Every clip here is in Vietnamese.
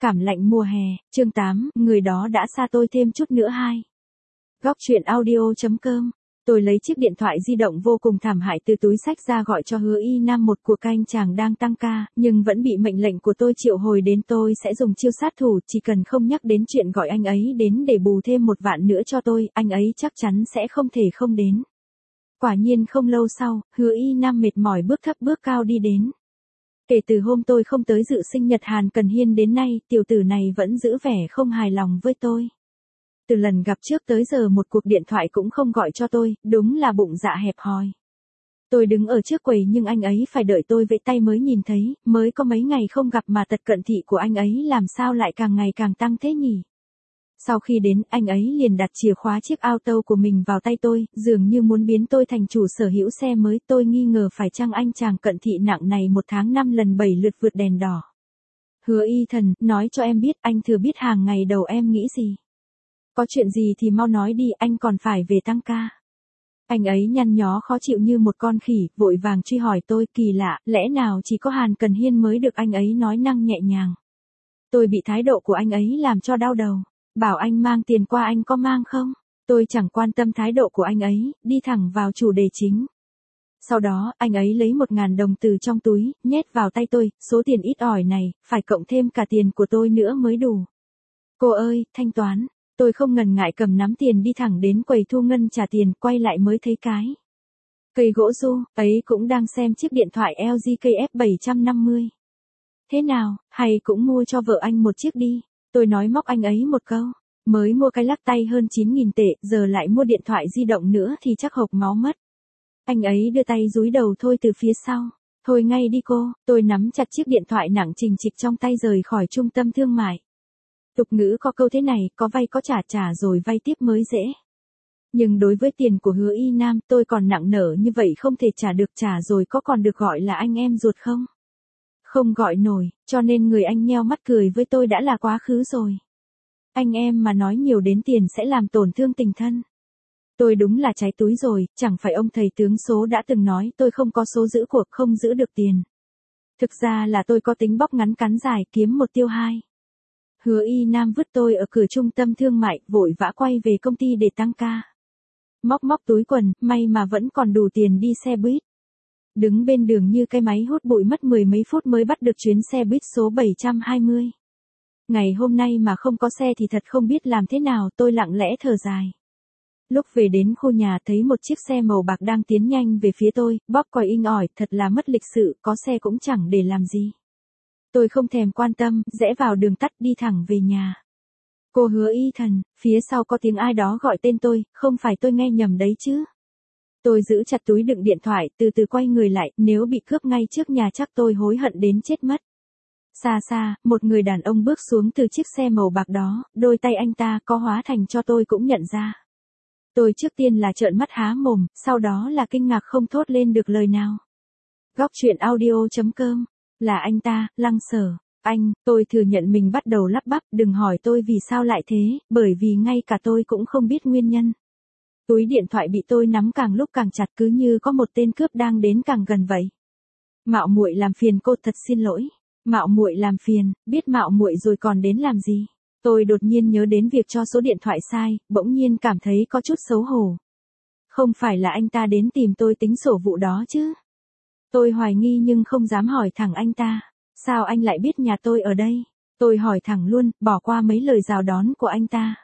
Cảm lạnh mùa hè, chương 8, người đó đã xa tôi thêm chút nữa 2. Góc truyện audio.com. Tôi lấy chiếc điện thoại di động vô cùng thảm hại từ túi xách ra gọi cho Hứa Y Nam, một cuộc canh chàng đang tăng ca, nhưng vẫn bị mệnh lệnh của tôi triệu hồi đến. Tôi sẽ dùng chiêu sát thủ, chỉ cần không nhắc đến chuyện gọi anh ấy đến để bù thêm 1 vạn nữa cho tôi, anh ấy chắc chắn sẽ không thể không đến. Quả nhiên không lâu sau, Hứa Y Nam mệt mỏi bước thấp bước cao đi đến. Kể từ hôm tôi không tới dự sinh nhật Hàn Cần Hiên đến nay, tiểu tử này vẫn giữ vẻ không hài lòng với tôi. Từ lần gặp trước tới giờ một cuộc điện thoại cũng không gọi cho tôi, đúng là bụng dạ hẹp hòi. Tôi đứng ở trước quầy nhưng anh ấy phải đợi tôi vẫy tay mới nhìn thấy, mới có mấy ngày không gặp mà tật cận thị của anh ấy làm sao lại càng ngày càng tăng thế nhỉ? Sau khi đến, anh ấy liền đặt chìa khóa chiếc auto của mình vào tay tôi, dường như muốn biến tôi thành chủ sở hữu xe mới. Tôi nghi ngờ phải chăng anh chàng cận thị nặng này 1 tháng 5 lần 7 lượt vượt đèn đỏ. Hứa Y Thần, nói cho em biết, anh thừa biết hàng ngày đầu em nghĩ gì. Có chuyện gì thì mau nói đi, anh còn phải về tăng ca. Anh ấy nhăn nhó khó chịu như một con khỉ, vội vàng truy hỏi tôi. Kỳ lạ, lẽ nào chỉ có Hàn Cần Hiên mới được anh ấy nói năng nhẹ nhàng. Tôi bị thái độ của anh ấy làm cho đau đầu. Bảo anh mang tiền qua, anh có mang không? Tôi chẳng quan tâm thái độ của anh ấy, đi thẳng vào chủ đề chính. Sau đó, anh ấy lấy 1.000 đồng từ trong túi, nhét vào tay tôi. Số tiền ít ỏi này, phải cộng thêm cả tiền của tôi nữa mới đủ. Cô ơi, thanh toán. Tôi không ngần ngại cầm nắm tiền đi thẳng đến quầy thu ngân trả tiền, quay lại mới thấy cái cây gỗ du ấy cũng đang xem chiếc điện thoại LG KF750. Thế nào, hay cũng mua cho vợ anh một chiếc đi. Tôi nói móc anh ấy một câu. Mới mua cái lắc tay hơn 9.000 tệ, giờ lại mua điện thoại di động nữa thì chắc hộc máu mất. Anh ấy đưa tay dúi đầu thôi từ phía sau. Thôi ngay đi cô. Tôi nắm chặt chiếc điện thoại nặng trình trịch trong tay rời khỏi trung tâm thương mại. Tục ngữ có câu thế này, có vay có trả, trả rồi vay tiếp mới dễ. Nhưng đối với tiền của Hứa Y Nam, tôi còn nặng nợ như vậy không thể trả được. Trả rồi có còn được gọi là anh em ruột không? Không gọi nổi, cho nên người anh nheo mắt cười với tôi đã là quá khứ rồi. Anh em mà nói nhiều đến tiền sẽ làm tổn thương tình thân. Tôi đúng là cháy túi rồi, chẳng phải ông thầy tướng số đã từng nói tôi không có số giữ cuộc, không giữ được tiền. Thực ra là tôi có tính bóc ngắn cắn dài, kiếm một tiêu hai. Hứa Y Nam vứt tôi ở cửa trung tâm thương mại, vội vã quay về công ty để tăng ca. Móc túi quần, may mà vẫn còn đủ tiền đi xe buýt. Đứng bên đường như cái máy hút bụi mất 10 mấy phút mới bắt được chuyến xe buýt số 720. Ngày hôm nay mà không có xe thì thật không biết làm thế nào, tôi lặng lẽ thở dài. Lúc về đến khu nhà thấy một chiếc xe màu bạc đang tiến nhanh về phía tôi, bóp còi inh ỏi, thật là mất lịch sự, có xe cũng chẳng để làm gì. Tôi không thèm quan tâm, rẽ vào đường tắt đi thẳng về nhà. Cô Hứa Y Thần, phía sau có tiếng ai đó gọi tên tôi, không phải tôi nghe nhầm đấy chứ. Tôi giữ chặt túi đựng điện thoại, từ từ quay người lại, nếu bị cướp ngay trước nhà chắc tôi hối hận đến chết mất. Xa xa, một người đàn ông bước xuống từ chiếc xe màu bạc đó, đôi tay anh ta có hóa thành cho tôi cũng nhận ra. Tôi trước tiên là trợn mắt há mồm, sau đó là kinh ngạc không thốt lên được lời nào. Góc truyện audio.com. Là anh ta, Lăng Sở. Anh, tôi thừa nhận mình bắt đầu lắp bắp, đừng hỏi tôi vì sao lại thế, bởi vì ngay cả tôi cũng không biết nguyên nhân. Túi điện thoại bị tôi nắm càng lúc càng chặt, cứ như có một tên cướp đang đến càng gần vậy. Mạo muội làm phiền cô, thật xin lỗi. Mạo muội làm phiền, biết mạo muội rồi còn đến làm gì? Tôi đột nhiên nhớ đến việc cho số điện thoại sai, bỗng nhiên cảm thấy có chút xấu hổ. Không phải là anh ta đến tìm tôi tính sổ vụ đó chứ? Tôi hoài nghi nhưng không dám hỏi thẳng anh ta. Sao anh lại biết nhà tôi ở đây? Tôi hỏi thẳng luôn, bỏ qua mấy lời chào đón của anh ta.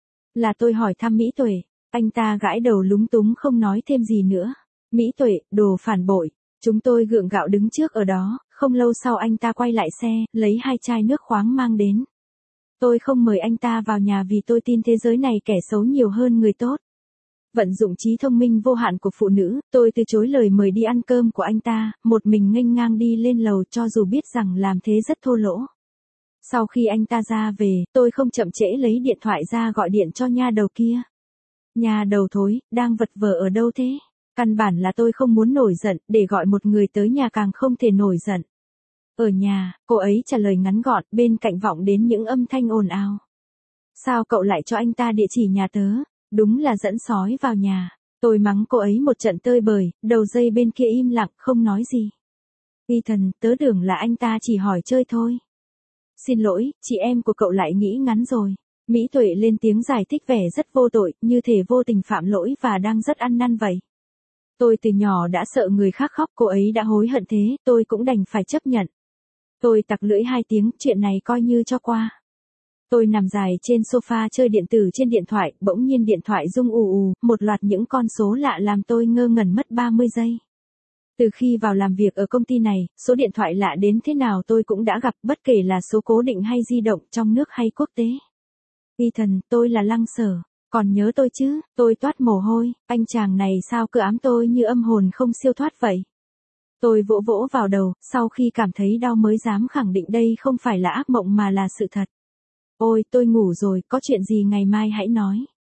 Là tôi hỏi thăm Mỹ Tuệ. Anh ta gãi đầu lúng túng không nói thêm gì nữa. Mỹ Tuệ, đồ phản bội. Chúng tôi gượng gạo đứng trước ở đó, không lâu sau anh ta quay lại xe, lấy 2 chai nước khoáng mang đến. Tôi không mời anh ta vào nhà vì tôi tin thế giới này kẻ xấu nhiều hơn người tốt. Vận dụng trí thông minh vô hạn của phụ nữ, tôi từ chối lời mời đi ăn cơm của anh ta, một mình nghênh ngang đi lên lầu cho dù biết rằng làm thế rất thô lỗ. Sau khi anh ta ra về, tôi không chậm trễ lấy điện thoại ra gọi điện cho nha đầu kia. Nha đầu thối, đang vật vờ ở đâu thế? Căn bản là tôi không muốn nổi giận, để gọi một người tới nhà càng không thể nổi giận. Ở nhà, cô ấy trả lời ngắn gọn, bên cạnh vọng đến những âm thanh ồn ào. Sao cậu lại cho anh ta địa chỉ nhà tớ? Đúng là dẫn sói vào nhà. Tôi mắng cô ấy một trận tơi bời, đầu dây bên kia im lặng, không nói gì. Y Thần, tớ tưởng là anh ta chỉ hỏi chơi thôi. Xin lỗi, chị em của cậu lại nghĩ ngắn rồi. Mỹ Tuệ lên tiếng giải thích vẻ rất vô tội, như thể vô tình phạm lỗi và đang rất ăn năn vậy. Tôi từ nhỏ đã sợ người khác khóc, cô ấy đã hối hận thế, tôi cũng đành phải chấp nhận. Tôi tặc lưỡi 2 tiếng, chuyện này coi như cho qua. Tôi nằm dài trên sofa chơi điện tử trên điện thoại, bỗng nhiên điện thoại rung ù ù, một loạt những con số lạ làm tôi ngơ ngẩn mất 30 giây. Từ khi vào làm việc ở công ty này, số điện thoại lạ đến thế nào tôi cũng đã gặp, bất kể là số cố định hay di động, trong nước hay quốc tế. Ethan, tôi là Lăng Sở. Còn nhớ tôi chứ? Tôi toát mồ hôi, anh chàng này sao cứ ám tôi như âm hồn không siêu thoát vậy? Tôi vỗ vỗ vào đầu, sau khi cảm thấy đau mới dám khẳng định đây không phải là ác mộng mà là sự thật. Ôi, tôi ngủ rồi, có chuyện gì ngày mai hãy nói.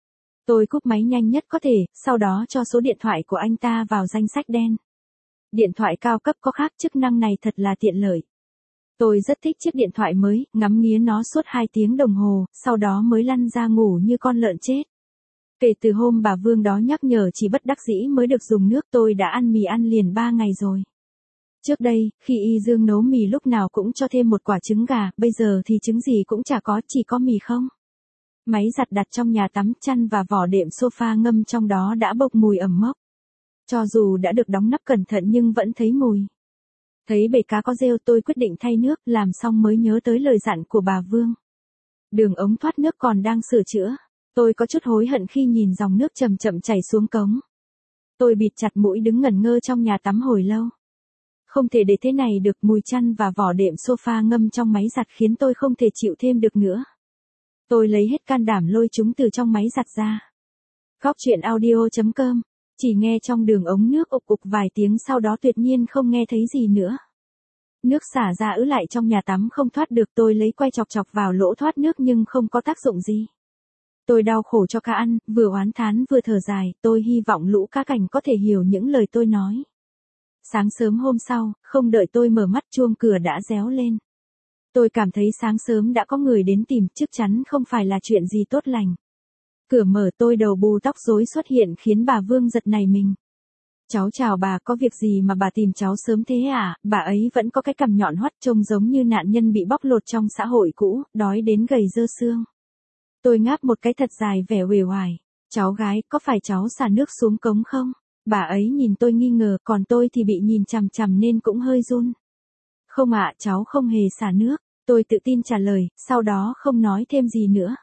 Tôi cúp máy nhanh nhất có thể, sau đó cho số điện thoại của anh ta vào danh sách đen. Điện thoại cao cấp có khác, chức năng này thật là tiện lợi. Tôi rất thích chiếc điện thoại mới, ngắm nghía nó suốt 2 tiếng đồng hồ, sau đó mới lăn ra ngủ như con lợn chết. Kể từ hôm bà Vương đó nhắc nhở chỉ bất đắc dĩ mới được dùng nước, tôi đã ăn mì ăn liền 3 ngày rồi. Trước đây, khi Y Dương nấu mì lúc nào cũng cho thêm một quả trứng gà, bây giờ thì trứng gì cũng chả có, chỉ có mì không. Máy giặt đặt trong nhà tắm, chăn và vỏ đệm sofa ngâm trong đó đã bốc mùi ẩm mốc. Cho dù đã được đóng nắp cẩn thận nhưng vẫn thấy mùi. Thấy bể cá có rêu, tôi quyết định thay nước, làm xong mới nhớ tới lời dặn của bà Vương. Đường ống thoát nước còn đang sửa chữa. Tôi có chút hối hận khi nhìn dòng nước chậm chậm chảy xuống cống. Tôi bịt chặt mũi đứng ngẩn ngơ trong nhà tắm hồi lâu. Không thể để thế này được, mùi chăn và vỏ đệm sofa ngâm trong máy giặt khiến tôi không thể chịu thêm được nữa. Tôi lấy hết can đảm lôi chúng từ trong máy giặt ra. Góc chuyện audio.com. Chỉ nghe trong đường ống nước ục ục vài tiếng, sau đó tuyệt nhiên không nghe thấy gì nữa. Nước xả ra ứ lại trong nhà tắm không thoát được, tôi lấy quay chọc chọc vào lỗ thoát nước nhưng không có tác dụng gì. Tôi đau khổ cho cá ăn, vừa oán thán vừa thở dài, tôi hy vọng lũ cá cảnh có thể hiểu những lời tôi nói. Sáng sớm hôm sau, không đợi tôi mở mắt chuông cửa đã réo lên. Tôi cảm thấy sáng sớm đã có người đến tìm, chắc chắn không phải là chuyện gì tốt lành. Cửa mở, tôi đầu bù tóc rối xuất hiện khiến bà Vương giật nảy mình. Cháu chào bà, có việc gì mà bà tìm cháu sớm thế à? Bà ấy vẫn có cái cằm nhọn hoắt trông giống như nạn nhân bị bóc lột trong xã hội cũ, đói đến gầy dơ xương. Tôi ngáp một cái thật dài vẻ uể oải. Cháu gái, có phải cháu xả nước xuống cống không? Bà ấy nhìn tôi nghi ngờ, còn tôi thì bị nhìn chằm chằm nên cũng hơi run. Không ạ, cháu không hề xả nước. Tôi tự tin trả lời, sau đó không nói thêm gì nữa.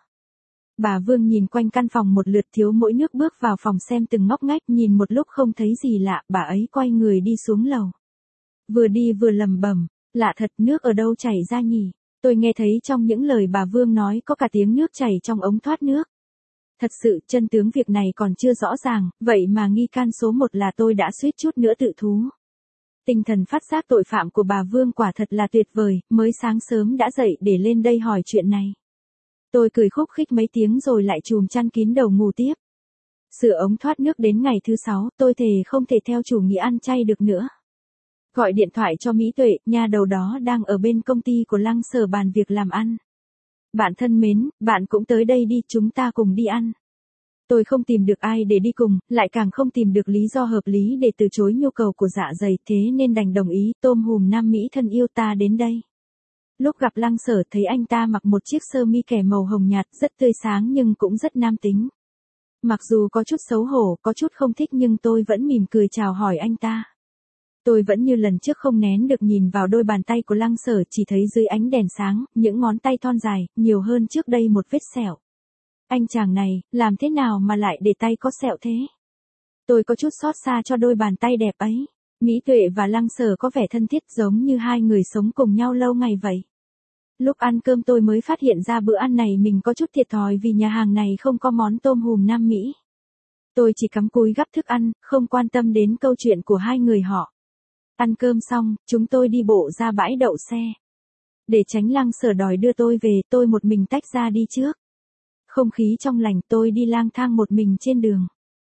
Bà Vương nhìn quanh căn phòng một lượt, thiếu mỗi nước bước vào phòng xem từng ngóc ngách, nhìn một lúc không thấy gì lạ, bà ấy quay người đi xuống lầu. Vừa đi vừa lẩm bẩm, lạ thật, nước ở đâu chảy ra nhỉ? Tôi nghe thấy trong những lời bà Vương nói có cả tiếng nước chảy trong ống thoát nước. Thật sự, chân tướng việc này còn chưa rõ ràng, vậy mà nghi can số 1 là tôi đã suýt chút nữa tự thú. Tinh thần phát giác tội phạm của bà Vương quả thật là tuyệt vời, mới sáng sớm đã dậy để lên đây hỏi chuyện này. Tôi cười khúc khích mấy tiếng rồi lại chùm chăn kín đầu ngủ tiếp. Sửa ống thoát nước đến ngày thứ 6, tôi thề không thể theo chủ nghĩa ăn chay được nữa. Gọi điện thoại cho Mỹ Tuệ, nhà đầu đó đang ở bên công ty của Lăng Sở bàn việc làm ăn. Bạn thân mến, bạn cũng tới đây đi, chúng ta cùng đi ăn. Tôi không tìm được ai để đi cùng, lại càng không tìm được lý do hợp lý để từ chối nhu cầu của dạ dày, thế nên đành đồng ý. Tôm hùm Nam Mỹ thân yêu ta đến đây. Lúc gặp Lăng Sở thấy anh ta mặc một chiếc sơ mi kẻ màu hồng nhạt, rất tươi sáng nhưng cũng rất nam tính. Mặc dù có chút xấu hổ, có chút không thích nhưng tôi vẫn mỉm cười chào hỏi anh ta. Tôi vẫn như lần trước không nén được nhìn vào đôi bàn tay của Lăng Sở, chỉ thấy dưới ánh đèn sáng, những ngón tay thon dài, nhiều hơn trước đây một vết sẹo. Anh chàng này, làm thế nào mà lại để tay có sẹo thế? Tôi có chút xót xa cho đôi bàn tay đẹp ấy. Mỹ Tuệ và Lăng Sở có vẻ thân thiết giống như hai người sống cùng nhau lâu ngày vậy. Lúc ăn cơm tôi mới phát hiện ra bữa ăn này mình có chút thiệt thòi vì nhà hàng này không có món tôm hùm Nam Mỹ. Tôi chỉ cắm cúi gắp thức ăn, không quan tâm đến câu chuyện của hai người họ. Ăn cơm xong, chúng tôi đi bộ ra bãi đậu xe. Để tránh Lăng Sở đòi đưa tôi về, tôi một mình tách ra đi trước. Không khí trong lành, tôi đi lang thang một mình trên đường.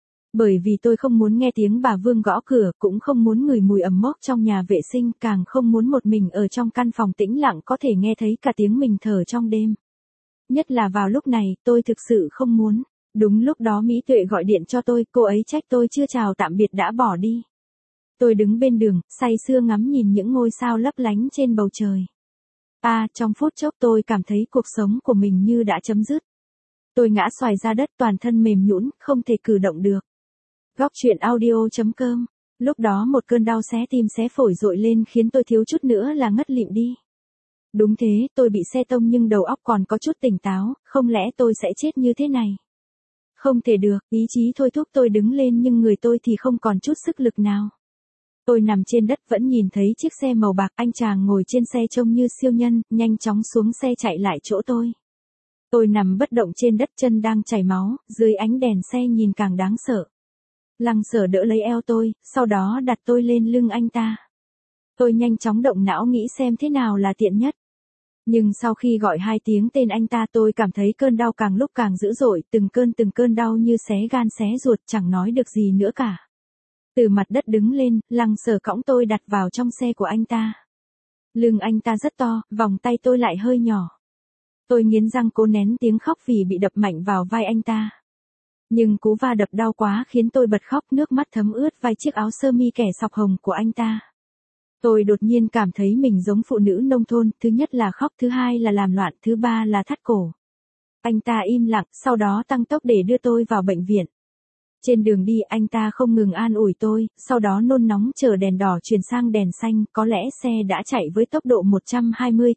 Bởi vì tôi không muốn nghe tiếng bà Vương gõ cửa, cũng không muốn ngửi mùi ẩm mốc trong nhà vệ sinh, càng không muốn một mình ở trong căn phòng tĩnh lặng có thể nghe thấy cả tiếng mình thở trong đêm. Nhất là vào lúc này, tôi thực sự không muốn. Đúng lúc đó Mỹ Tuệ gọi điện cho tôi, cô ấy trách tôi chưa chào tạm biệt đã bỏ đi. Tôi đứng bên đường, say sưa ngắm nhìn những ngôi sao lấp lánh trên bầu trời. Trong phút chốc tôi cảm thấy cuộc sống của mình như đã chấm dứt. Tôi ngã xoài ra đất, toàn thân mềm nhũn, không thể cử động được. Góc truyện audio.com. Lúc đó một cơn đau xé tim xé phổi dội lên khiến tôi thiếu chút nữa là ngất lịm đi. Đúng thế, tôi bị xe tông nhưng đầu óc còn có chút tỉnh táo, không lẽ tôi sẽ chết như thế này? Không thể được, ý chí thôi thúc tôi đứng lên nhưng người tôi thì không còn chút sức lực nào. Tôi nằm trên đất vẫn nhìn thấy chiếc xe màu bạc, anh chàng ngồi trên xe trông như siêu nhân, nhanh chóng xuống xe chạy lại chỗ tôi. Tôi nằm bất động trên đất, chân đang chảy máu, dưới ánh đèn xe nhìn càng đáng sợ. Lăng Sở đỡ lấy eo tôi, sau đó đặt tôi lên lưng anh ta. Tôi nhanh chóng động não nghĩ xem thế nào là tiện nhất. Nhưng sau khi gọi 2 tiếng tên anh ta tôi cảm thấy cơn đau càng lúc càng dữ dội, từng cơn đau như xé gan xé ruột, chẳng nói được gì nữa cả. Từ mặt đất đứng lên, Lăng Sở cõng tôi đặt vào trong xe của anh ta. Lưng anh ta rất to, vòng tay tôi lại hơi nhỏ. Tôi nghiến răng cố nén tiếng khóc vì bị đập mạnh vào vai anh ta. Nhưng cú va đập đau quá khiến tôi bật khóc, nước mắt thấm ướt vai chiếc áo sơ mi kẻ sọc hồng của anh ta. Tôi đột nhiên cảm thấy mình giống phụ nữ nông thôn, thứ nhất là khóc, thứ hai là làm loạn, thứ ba là thắt cổ. Anh ta im lặng, sau đó tăng tốc để đưa tôi vào bệnh viện. Trên đường đi anh ta không ngừng an ủi tôi, sau đó nôn nóng chờ đèn đỏ chuyển sang đèn xanh, có lẽ xe đã chạy với tốc độ 120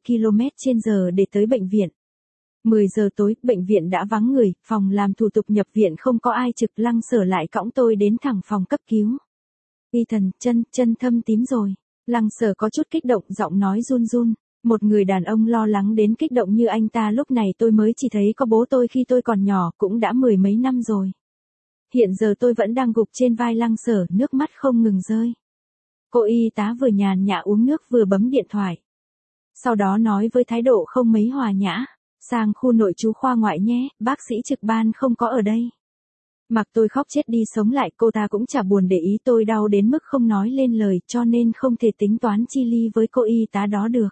km/h để tới bệnh viện. 10 giờ tối, bệnh viện đã vắng người, phòng làm thủ tục nhập viện không có ai trực, Lăng Sở lại cõng tôi đến thẳng phòng cấp cứu. Ethan, chân thâm tím rồi. Lăng Sở có chút kích động, giọng nói run run. Một người đàn ông lo lắng đến kích động như anh ta lúc này tôi mới chỉ thấy có bố tôi khi tôi còn nhỏ, cũng đã 10 mấy năm rồi. Hiện giờ tôi vẫn đang gục trên vai Lăng Sở, nước mắt không ngừng rơi. Cô y tá vừa nhàn nhã uống nước vừa bấm điện thoại. Sau đó nói với thái độ không mấy hòa nhã. Sang khu nội trú khoa ngoại nhé, bác sĩ trực ban không có ở đây. Mặc tôi khóc chết đi sống lại, cô ta cũng chả buồn để ý tôi đau đến mức không nói lên lời, cho nên không thể tính toán chi ly với cô y tá đó được.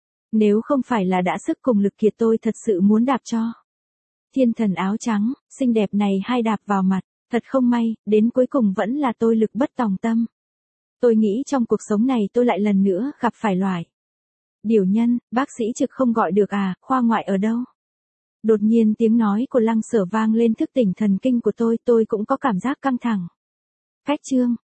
Nếu không phải là đã sức cùng lực kiệt tôi thật sự muốn đạp cho. Thiên thần áo trắng, xinh đẹp này hai đạp vào mặt, thật không may, đến cuối cùng vẫn là tôi lực bất tòng tâm. Tôi nghĩ trong cuộc sống này tôi lại lần nữa gặp phải loại điều nhân, bác sĩ trực không gọi được à, khoa ngoại ở đâu? Đột nhiên tiếng nói của Lăng Sở vang lên thức tỉnh thần kinh của tôi cũng có cảm giác căng thẳng. Cách chương